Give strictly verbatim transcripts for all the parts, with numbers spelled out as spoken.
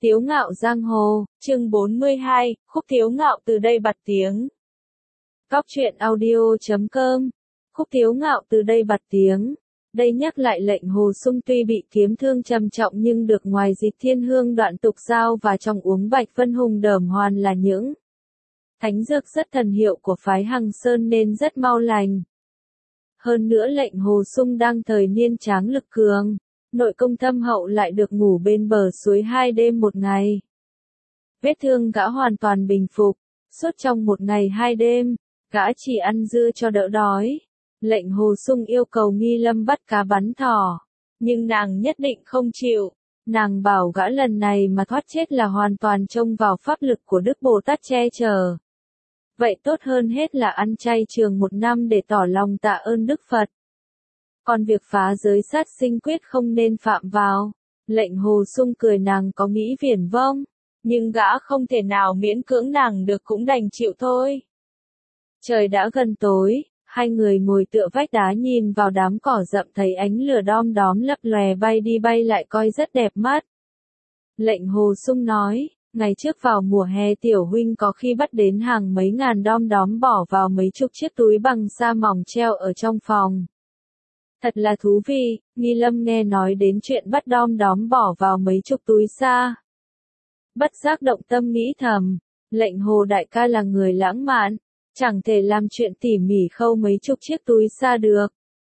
Tiếu ngạo giang hồ, chương bốn mươi hai, khúc Tiếu ngạo từ đây bật tiếng. Góc truyện audio chấm com. Khúc Tiếu ngạo từ đây bật tiếng. Đây nhắc lại lệnh Hồ Sung tuy bị kiếm thương trầm trọng nhưng được ngoài Dịch Thiên Hương đoạn tục giao và trong uống Bạch Vân Hùng đởm hoàn là những thánh dược rất thần hiệu của phái Hằng Sơn nên rất mau lành. Hơn nữa lệnh Hồ Sung đang thời niên tráng lực cường, nội công thâm hậu lại được ngủ bên bờ suối hai đêm một ngày. Vết thương gã hoàn toàn bình phục, suốt trong một ngày hai đêm, gã chỉ ăn dưa cho đỡ đói. Lệnh Hồ Sung yêu cầu Nghi Lâm bắt cá bắn thỏ, nhưng nàng nhất định không chịu. Nàng bảo gã lần này mà thoát chết là hoàn toàn trông vào pháp lực của Đức Bồ Tát che chở. Vậy tốt hơn hết là ăn chay trường một năm để tỏ lòng tạ ơn Đức Phật. Còn việc phá giới sát sinh quyết không nên phạm vào. Lệnh Hồ Sung cười nàng có nghĩ viển vông, nhưng gã không thể nào miễn cưỡng nàng được cũng đành chịu thôi. Trời đã gần tối, hai người ngồi tựa vách đá nhìn vào đám cỏ rậm thấy ánh lửa đom đóm lấp lòe bay đi bay lại coi rất đẹp mắt. Lệnh Hồ Sung nói, ngày trước vào mùa hè tiểu huynh có khi bắt đến hàng mấy ngàn đom đóm bỏ vào mấy chục chiếc túi bằng sa mỏng treo ở trong phòng. Thật là thú vị. Nghi Lâm nghe nói đến chuyện bắt đom đóm bỏ vào mấy chục túi sa. Bất giác động tâm nghĩ thầm, lệnh Hồ đại ca là người lãng mạn, chẳng thể làm chuyện tỉ mỉ khâu mấy chục chiếc túi sa được.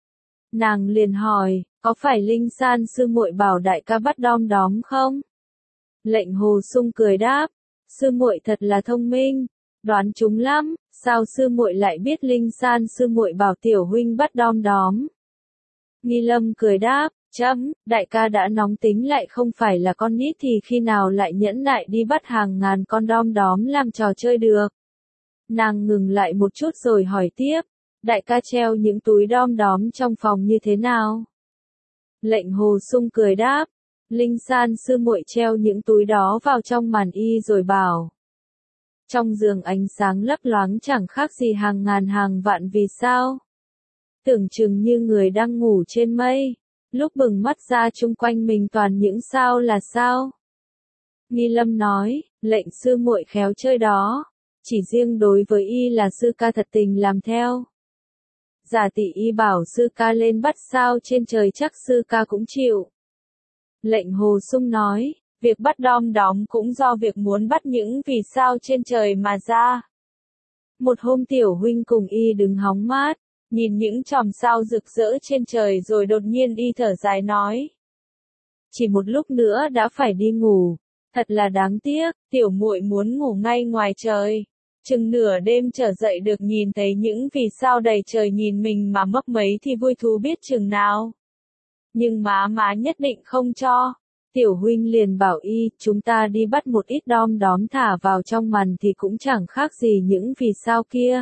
Nàng liền hỏi, có phải Linh San sư muội bảo đại ca bắt đom đóm không? Lệnh Hồ Sung cười đáp, sư muội thật là thông minh, đoán chúng lắm, sao sư muội lại biết Linh San sư muội bảo tiểu huynh bắt đom đóm? Nghi Lâm cười đáp, chấm, đại ca đã nóng tính lại không phải là con nít thì khi nào lại nhẫn nại đi bắt hàng ngàn con đom đóm làm trò chơi được. Nàng ngừng lại một chút rồi hỏi tiếp, đại ca treo những túi đom đóm trong phòng như thế nào? Lệnh Hồ Sung cười đáp, Linh San sư muội treo những túi đó vào trong màn y rồi bảo. Trong giường ánh sáng lấp loáng chẳng khác gì hàng ngàn hàng vạn vì sao? Tưởng chừng như người đang ngủ trên mây, lúc bừng mắt ra chung quanh mình toàn những sao là sao. Nghi Lâm nói, lệnh sư muội khéo chơi đó, chỉ riêng đối với y là sư ca thật tình làm theo. Giả tỷ y bảo sư ca lên bắt sao trên trời chắc sư ca cũng chịu. Lệnh Hồ Sung nói, việc bắt đom đóm cũng do việc muốn bắt những vì sao trên trời mà ra. Một hôm tiểu huynh cùng y đứng hóng mát, nhìn những chòm sao rực rỡ trên trời rồi đột nhiên y thở dài nói. Chỉ một lúc nữa đã phải đi ngủ, thật là đáng tiếc, tiểu muội muốn ngủ ngay ngoài trời. Chừng nửa đêm trở dậy được nhìn thấy những vì sao đầy trời nhìn mình mà mấp mấy thì vui thú biết chừng nào. Nhưng má má nhất định không cho. Tiểu huynh liền bảo y, chúng ta đi bắt một ít đom đóm thả vào trong màn thì cũng chẳng khác gì những vì sao kia.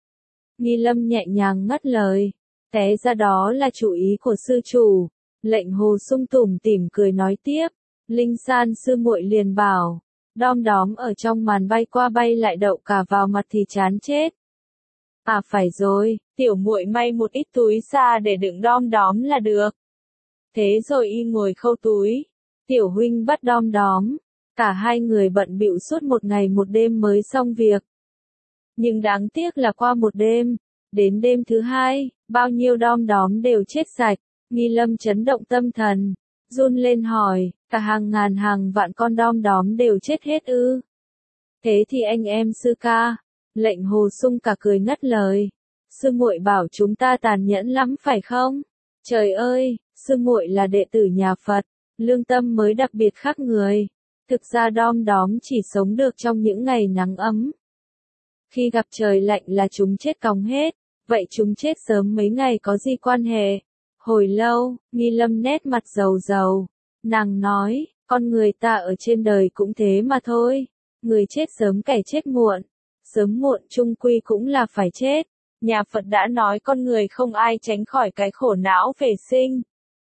Nghi Lâm nhẹ nhàng ngắt lời, té ra đó là chủ ý của sư chủ. Lệnh Hồ Sung tủm tỉm cười nói tiếp, Linh San sư muội liền bảo, đom đóm ở trong màn bay qua bay lại đậu cả vào mặt thì chán chết. À phải rồi, tiểu muội may một ít túi sa để đựng đom đóm là được. Thế rồi y ngồi khâu túi, tiểu huynh bắt đom đóm, cả hai người bận bịu suốt một ngày một đêm mới xong việc. Nhưng đáng tiếc là qua một đêm, đến đêm thứ hai, bao nhiêu đom đóm đều chết sạch. Nghi Lâm chấn động tâm thần, run lên hỏi, cả hàng ngàn hàng vạn con đom đóm đều chết hết ư? Thế thì anh em sư ca. Lệnh Hồ Sung cả cười ngất lời, sư muội bảo chúng ta tàn nhẫn lắm phải không? Trời ơi, sư muội là đệ tử nhà Phật, lương tâm mới đặc biệt khác người. Thực ra đom đóm chỉ sống được trong những ngày nắng ấm. Khi gặp trời lạnh là chúng chết cóng hết, vậy chúng chết sớm mấy ngày có gì quan hệ? Hồi lâu, Nghi Lâm nét mặt dầu dầu, nàng nói, con người ta ở trên đời cũng thế mà thôi, người chết sớm kẻ chết muộn, sớm muộn chung quy cũng là phải chết. Nhà Phật đã nói con người không ai tránh khỏi cái khổ não về sinh,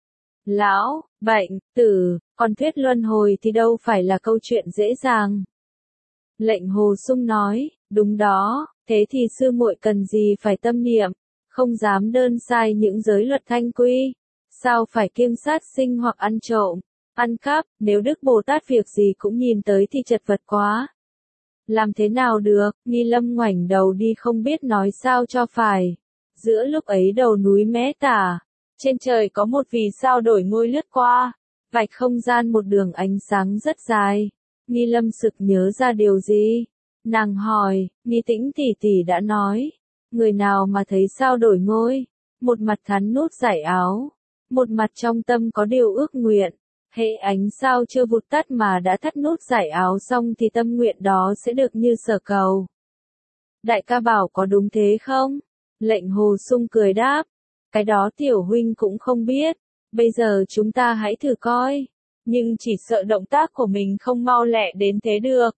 lão, bệnh, tử, còn thuyết luân hồi thì đâu phải là câu chuyện dễ dàng. Lệnh Hồ Sung nói, đúng đó, thế thì sư muội cần gì phải tâm niệm, không dám đơn sai những giới luật thanh quy, sao phải kiêng sát sinh hoặc ăn trộm, ăn cắp, nếu Đức Bồ Tát việc gì cũng nhìn tới thì chật vật quá. Làm thế nào được, Nghi Lâm ngoảnh đầu đi không biết nói sao cho phải. Giữa lúc ấy đầu núi Mé Tả, trên trời có một vì sao đổi ngôi lướt qua, vạch không gian một đường ánh sáng rất dài. Nghi Lâm sực nhớ ra điều gì. Nàng hỏi, Nghi Tĩnh tỷ tỷ đã nói, người nào mà thấy sao đổi ngôi, một mặt thắn nút giải áo, một mặt trong tâm có điều ước nguyện, hễ ánh sao chưa vụt tắt mà đã thắt nút giải áo xong thì tâm nguyện đó sẽ được như sở cầu. Đại ca bảo có đúng thế không? Lệnh Hồ Sung cười đáp, cái đó tiểu huynh cũng không biết, bây giờ chúng ta hãy thử coi, nhưng chỉ sợ động tác của mình không mau lẹ đến thế được.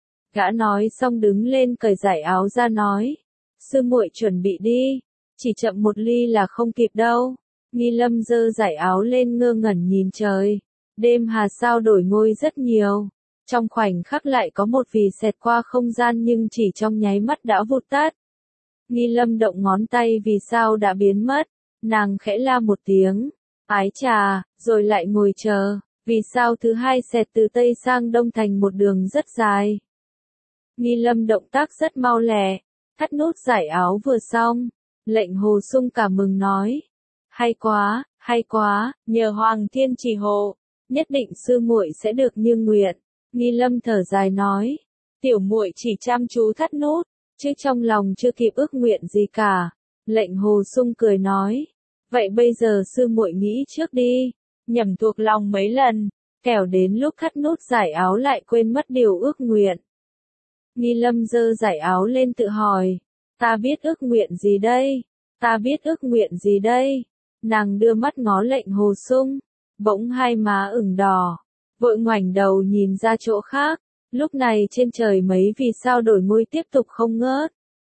Gã nói xong đứng lên cởi giải áo ra nói, sư muội chuẩn bị đi, chỉ chậm một ly là không kịp đâu. Nghi Lâm giơ giải áo lên ngơ ngẩn nhìn trời, đêm hà sao đổi ngôi rất nhiều, trong khoảnh khắc lại có một vì xẹt qua không gian nhưng chỉ trong nháy mắt đã vụt tắt. Nghi Lâm động ngón tay vì sao đã biến mất, nàng khẽ la một tiếng, ái trà, rồi lại ngồi chờ, vì sao thứ hai xẹt từ tây sang đông thành một đường rất dài. Nghi Lâm động tác rất mau lẹ, thắt nút giải áo vừa xong, Lệnh Hồ Sung cảm mừng nói, hay quá, hay quá, nhờ Hoàng Thiên trì hộ, nhất định sư muội sẽ được như nguyện. Nghi Lâm thở dài nói, tiểu muội chỉ chăm chú thắt nút, chứ trong lòng chưa kịp ước nguyện gì cả. Lệnh Hồ Sung cười nói, vậy bây giờ sư muội nghĩ trước đi, nhẩm thuộc lòng mấy lần, kẻo đến lúc thắt nút giải áo lại quên mất điều ước nguyện. Nghi Lâm giơ giải áo lên tự hỏi, ta biết ước nguyện gì đây, ta biết ước nguyện gì đây. Nàng đưa mắt ngó Lệnh Hồ Sung, bỗng hai má ửng đỏ, vội ngoảnh đầu nhìn ra chỗ khác, lúc này trên trời mấy vì sao đổi ngôi tiếp tục không ngớt.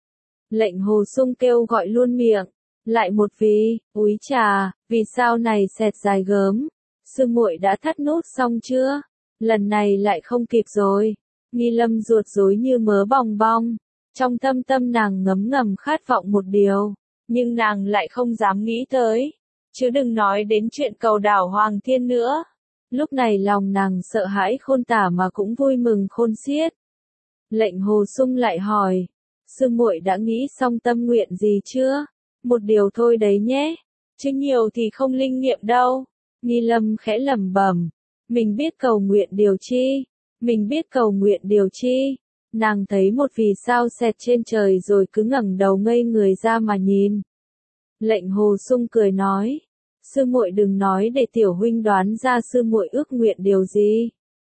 Lệnh Hồ Sung kêu gọi luôn miệng, lại một vì, úi trà, vì sao này xẹt dài gớm, sư muội đã thắt nút xong chưa, lần này lại không kịp rồi. Nghi Lâm ruột rối như mớ bong bong, trong tâm tâm nàng ngấm ngầm khát vọng một điều, nhưng nàng lại không dám nghĩ tới, chứ đừng nói đến chuyện cầu đảo Hoàng Thiên nữa. Lúc này lòng nàng sợ hãi khôn tả mà cũng vui mừng khôn xiết. Lệnh Hồ Sung lại hỏi, sư muội đã nghĩ xong tâm nguyện gì chưa? Một điều thôi đấy nhé, chứ nhiều thì không linh nghiệm đâu. Nghi Lâm khẽ lẩm bẩm, mình biết cầu nguyện điều chi, mình biết cầu nguyện điều chi. Nàng thấy một vì sao xẹt trên trời rồi cứ ngẩng đầu ngây người ra mà nhìn. Lệnh Hồ Sung cười nói, sư muội đừng nói để tiểu huynh đoán ra sư muội ước nguyện điều gì.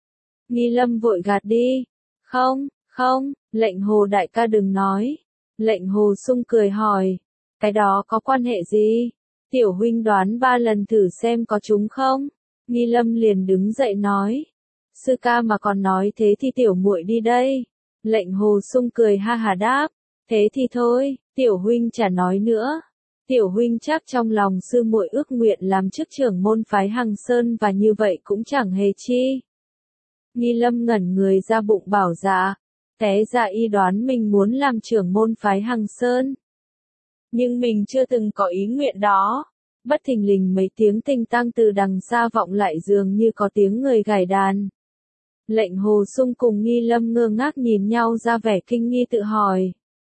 Nghi Lâm vội gạt đi, không, không, Lệnh Hồ đại ca đừng nói. Lệnh Hồ Sung cười hỏi, cái đó có quan hệ gì? Tiểu huynh đoán ba lần thử xem có trúng không? Nghi Lâm liền đứng dậy nói, sư ca mà còn nói thế thì tiểu muội đi đây. Lệnh Hồ Sung cười ha hà đáp, thế thì thôi, tiểu huynh chả nói nữa. Tiểu huynh chắc trong lòng sư muội ước nguyện làm chức trưởng môn phái Hằng Sơn và như vậy cũng chẳng hề chi. Nghi Lâm ngẩn người ra bụng bảo dạ, té ra y đoán mình muốn làm trưởng môn phái Hằng Sơn. Nhưng mình chưa từng có ý nguyện đó. Bất thình lình mấy tiếng tinh tăng từ đằng xa vọng lại dường như có tiếng người gảy đàn. Lệnh Hồ Sung cùng Nghi Lâm ngơ ngác nhìn nhau ra vẻ kinh nghi tự hỏi.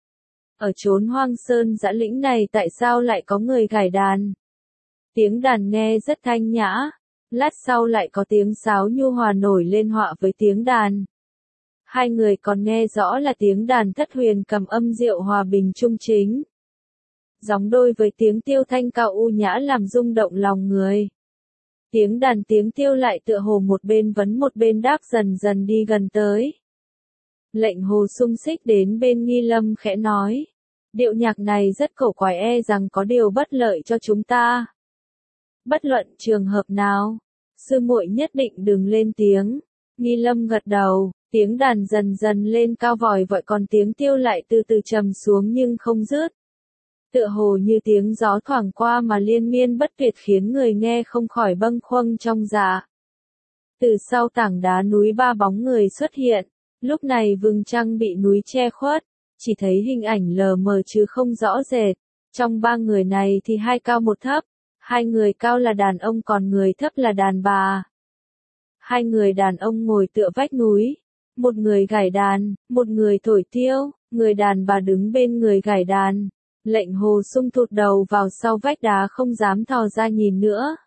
Ở chốn hoang sơn dã lĩnh này tại sao lại có người gảy đàn? Tiếng đàn nghe rất thanh nhã, lát sau lại có tiếng sáo nhu hòa nổi lên họa với tiếng đàn. Hai người còn nghe rõ là tiếng đàn thất huyền cầm âm diệu hòa bình trung chính. Gióng đôi với tiếng tiêu thanh cao u nhã làm rung động lòng người. Tiếng đàn tiếng tiêu lại tựa hồ một bên vấn một bên đáp dần dần đi gần tới. Lệnh Hồ Sung xích đến bên Nghi Lâm khẽ nói, điệu nhạc này rất cổ quái, e rằng có điều bất lợi cho chúng ta. Bất luận trường hợp nào, sư muội nhất định đừng lên tiếng. Nghi Lâm gật đầu, tiếng đàn dần dần lên cao vòi vọi còn tiếng tiêu lại từ từ trầm xuống nhưng không dứt. Tựa hồ như tiếng gió thoảng qua mà liên miên bất tuyệt khiến người nghe không khỏi bâng khuâng trong dạ. Từ sau tảng đá núi ba bóng người xuất hiện, lúc này vầng trăng bị núi che khuất, chỉ thấy hình ảnh lờ mờ chứ không rõ rệt. Trong ba người này thì hai cao một thấp, hai người cao là đàn ông còn người thấp là đàn bà. Hai người đàn ông ngồi tựa vách núi. Một người gảy đàn, một người thổi tiêu, người đàn bà đứng bên người gảy đàn. Lệnh Hồ Sung thụt đầu vào sau vách đá không dám thò ra nhìn nữa.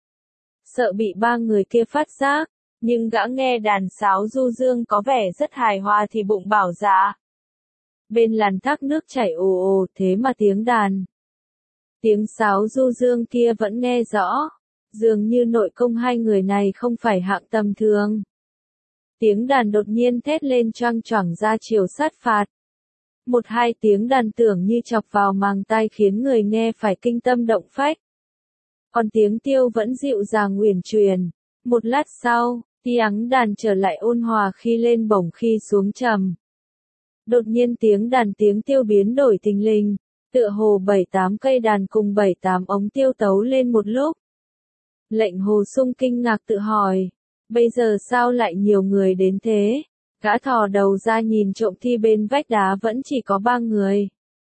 Sợ bị ba người kia phát giác, nhưng gã nghe đàn sáo du dương có vẻ rất hài hòa thì bụng bảo dạ. Bên làn thác nước chảy ồ ồ thế mà tiếng đàn. Tiếng sáo du dương kia vẫn nghe rõ, dường như nội công hai người này không phải hạng tầm thường. Tiếng đàn đột nhiên thét lên choang choảng ra chiều sát phạt. Một hai tiếng đàn tưởng như chọc vào màng tai khiến người nghe phải kinh tâm động phách. Còn tiếng tiêu vẫn dịu dàng uyển chuyển. Một lát sau, tiếng đàn trở lại ôn hòa khi lên bổng khi xuống trầm. Đột nhiên tiếng đàn tiếng tiêu biến đổi thình lình, tựa hồ bảy tám cây đàn cùng bảy tám ống tiêu tấu lên một lúc. Lệnh Hồ Sung kinh ngạc tự hỏi, bây giờ sao lại nhiều người đến thế? Gã thò đầu ra nhìn trộm thì bên vách đá vẫn chỉ có ba người.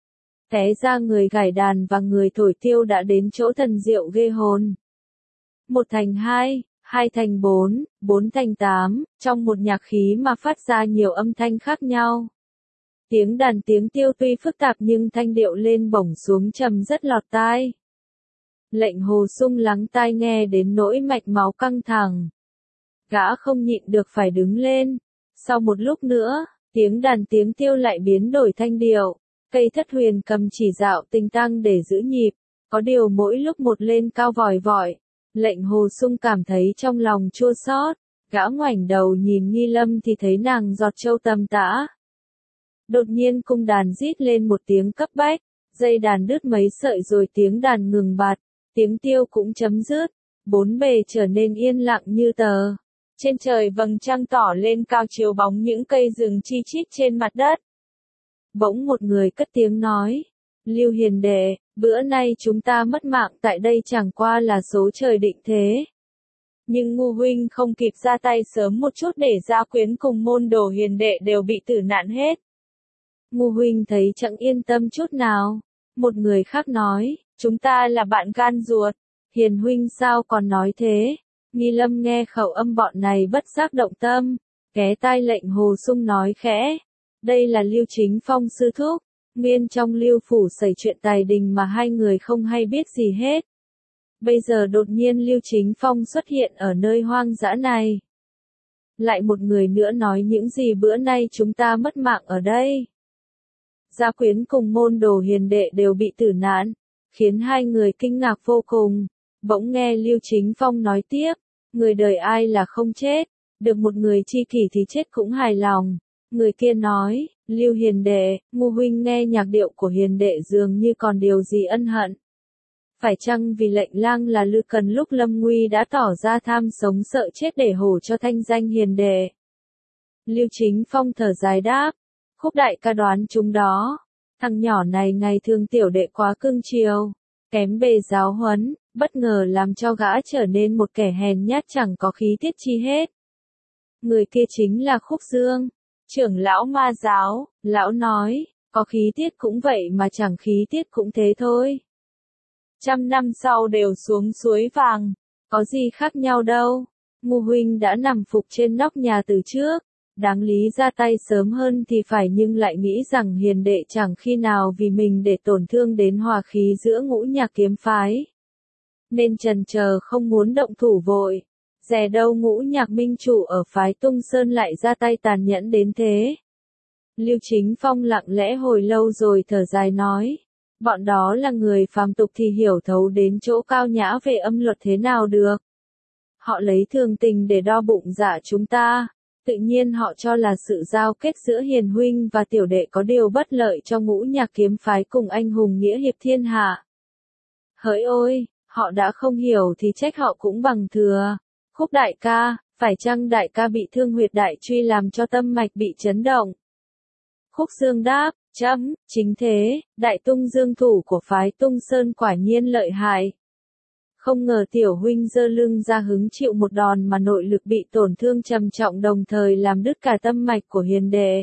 Té ra người gảy đàn và người thổi tiêu đã đến chỗ thần diệu ghê hồn. Một thành hai, hai thành bốn, bốn thành tám, trong một nhạc khí mà phát ra nhiều âm thanh khác nhau. Tiếng đàn tiếng tiêu tuy phức tạp nhưng thanh điệu lên bổng xuống trầm rất lọt tai. Lệnh Hồ Sung lắng tai nghe đến nỗi mạch máu căng thẳng. Gã không nhịn được phải đứng lên. Sau một lúc nữa, tiếng đàn tiếng tiêu lại biến đổi thanh điệu. Cây thất huyền cầm chỉ dạo tinh tăng để giữ nhịp. Có điều mỗi lúc một lên cao vòi vọi. Lệnh Hồ Sung cảm thấy trong lòng chua xót. Gã ngoảnh đầu nhìn Nghi Lâm thì thấy nàng giọt trâu tầm tã. Đột nhiên cung đàn rít lên một tiếng cấp bách. Dây đàn đứt mấy sợi rồi tiếng đàn ngừng bặt. Tiếng tiêu cũng chấm dứt. Bốn bề trở nên yên lặng như tờ. Trên trời vầng trăng tỏ lên cao chiếu bóng những cây rừng chi chít trên mặt đất. Bỗng một người cất tiếng nói. Lưu Hiền đệ, bữa nay chúng ta mất mạng tại đây chẳng qua là số trời định thế. Nhưng Ngu huynh không kịp ra tay sớm một chút để Gia Quyến cùng môn đồ hiền đệ đều bị tử nạn hết. Ngu huynh thấy chẳng yên tâm chút nào. Một người khác nói, chúng ta là bạn gan ruột. Hiền huynh sao còn nói thế? Nghi Lâm nghe khẩu âm bọn này bất giác động tâm. Ghé tai lệnh Hồ Sung nói khẽ. Đây là Lưu Chính Phong sư thúc. Nguyên trong Lưu phủ xảy chuyện tài đình mà hai người không hay biết gì hết. Bây giờ đột nhiên Lưu Chính Phong xuất hiện ở nơi hoang dã này. Lại một người nữa nói những gì bữa nay chúng ta mất mạng ở đây. Gia Quyến cùng môn đồ hiền đệ đều bị tử nạn, khiến hai người kinh ngạc vô cùng. Bỗng nghe Lưu Chính Phong nói tiếp, người đời ai là không chết, được một người chi kỷ thì chết cũng hài lòng. Người kia nói, Lưu hiền đệ, Ngu huynh nghe nhạc điệu của hiền đệ dường như còn điều gì ân hận. Phải chăng vì lệnh lang là Lư Cần lúc lâm nguy đã tỏ ra tham sống sợ chết để hổ cho thanh danh hiền đệ? Lưu Chính Phong thở dài đáp, Khúc đại ca đoán chúng đó. Thằng nhỏ này ngày thường tiểu đệ quá cưng chiều, kém bề giáo huấn, bất ngờ làm cho gã trở nên một kẻ hèn nhát chẳng có khí tiết chi hết. Người kia chính là Khúc Dương, trưởng lão ma giáo. Lão nói, có khí tiết cũng vậy mà chẳng khí tiết cũng thế thôi. Trăm năm sau đều xuống suối vàng, có gì khác nhau đâu. Ngu huynh đã nằm phục trên nóc nhà từ trước, đáng lý ra tay sớm hơn thì phải, nhưng lại nghĩ rằng hiền đệ chẳng khi nào vì mình để tổn thương đến hòa khí giữa ngũ nhạc kiếm phái. Nên chần chờ không muốn động thủ vội. Dè đâu ngũ nhạc minh chủ ở phái Tung Sơn lại ra tay tàn nhẫn đến thế. Lưu Chính Phong lặng lẽ hồi lâu rồi thở dài nói. Bọn đó là người phàm tục thì hiểu thấu đến chỗ cao nhã về âm luật thế nào được. Họ lấy thường tình để đo bụng dạ chúng ta. Tự nhiên họ cho là sự giao kết giữa hiền huynh và tiểu đệ có điều bất lợi cho ngũ nhạc kiếm phái cùng anh hùng nghĩa hiệp thiên hạ. Hỡi ôi, họ đã không hiểu thì trách họ cũng bằng thừa. Khúc đại ca, phải chăng đại ca bị thương huyệt đại truy làm cho tâm mạch bị chấn động? Khúc Dương đáp, chấm, chính thế, đại tung dương thủ của phái Tung Sơn quả nhiên lợi hại. Không ngờ tiểu huynh giơ lưng ra hứng chịu một đòn mà nội lực bị tổn thương trầm trọng đồng thời làm đứt cả tâm mạch của hiền đệ.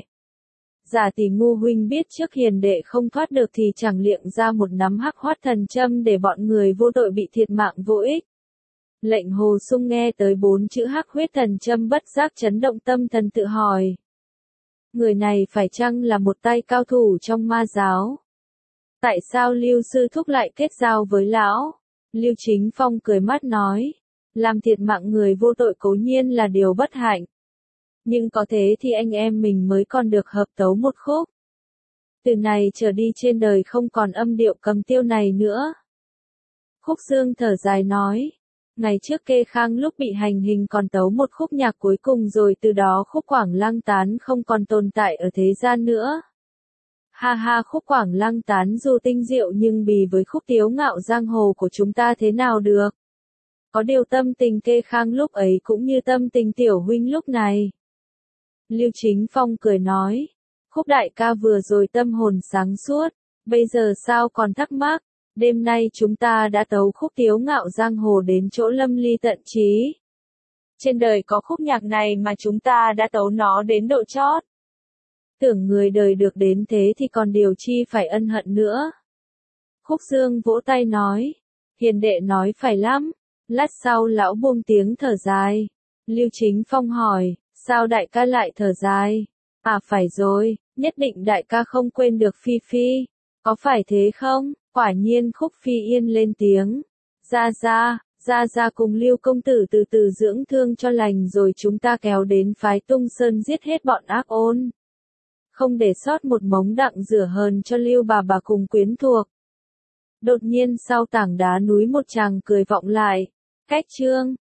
Giả tỷ Ngu huynh biết trước hiền đệ không thoát được thì chẳng liệng ra một nắm hắc hoát thần châm để bọn người vô tội bị thiệt mạng vô ích. Lệnh Hồ Sung nghe tới bốn chữ hắc huyết thần châm bất giác chấn động tâm thần tự hỏi. Người này phải chăng là một tay cao thủ trong ma giáo? Tại sao Lưu sư thúc lại kết giao với lão? Lưu Chính Phong cười mắt nói. Làm thiệt mạng người vô tội cố nhiên là điều bất hạnh. Nhưng có thế thì anh em mình mới còn được hợp tấu một khúc. Từ này trở đi trên đời không còn âm điệu cầm tiêu này nữa. Khúc Dương thở dài nói. Ngày trước Kê Khang lúc bị hành hình còn tấu một khúc nhạc cuối cùng rồi từ đó khúc Quảng Lăng Tán không còn tồn tại ở thế gian nữa. Ha ha, khúc Quảng Lăng Tán dù tinh diệu nhưng bì với khúc Tiếu Ngạo Giang Hồ của chúng ta thế nào được. Có điều tâm tình Kê Khang lúc ấy cũng như tâm tình tiểu huynh lúc này. Lưu Chính Phong cười nói. Khúc đại ca vừa rồi tâm hồn sáng suốt, bây giờ sao còn thắc mắc. Đêm nay chúng ta đã tấu khúc Tiếu Ngạo Giang Hồ đến chỗ lâm ly tận trí. Trên đời có khúc nhạc này mà chúng ta đã tấu nó đến độ chót. Tưởng người đời được đến thế thì còn điều chi phải ân hận nữa. Khúc Dương vỗ tay nói. Hiền đệ nói phải lắm. Lát sau lão buông tiếng thở dài. Lưu Chính Phong hỏi. Sao đại ca lại thở dài? À phải rồi, nhất định đại ca không quên được Phi Phi. Có phải thế không? Quả nhiên Khúc Phi Yên lên tiếng. Ra ra, ra ra cùng Lưu công tử từ từ dưỡng thương cho lành rồi chúng ta kéo đến phái Tung Sơn giết hết bọn ác ôn. Không để sót một mống đặng rửa hờn cho Lưu bà bà cùng quyến thuộc. Đột nhiên sau tảng đá núi một chàng cười vọng lại. Cách chương.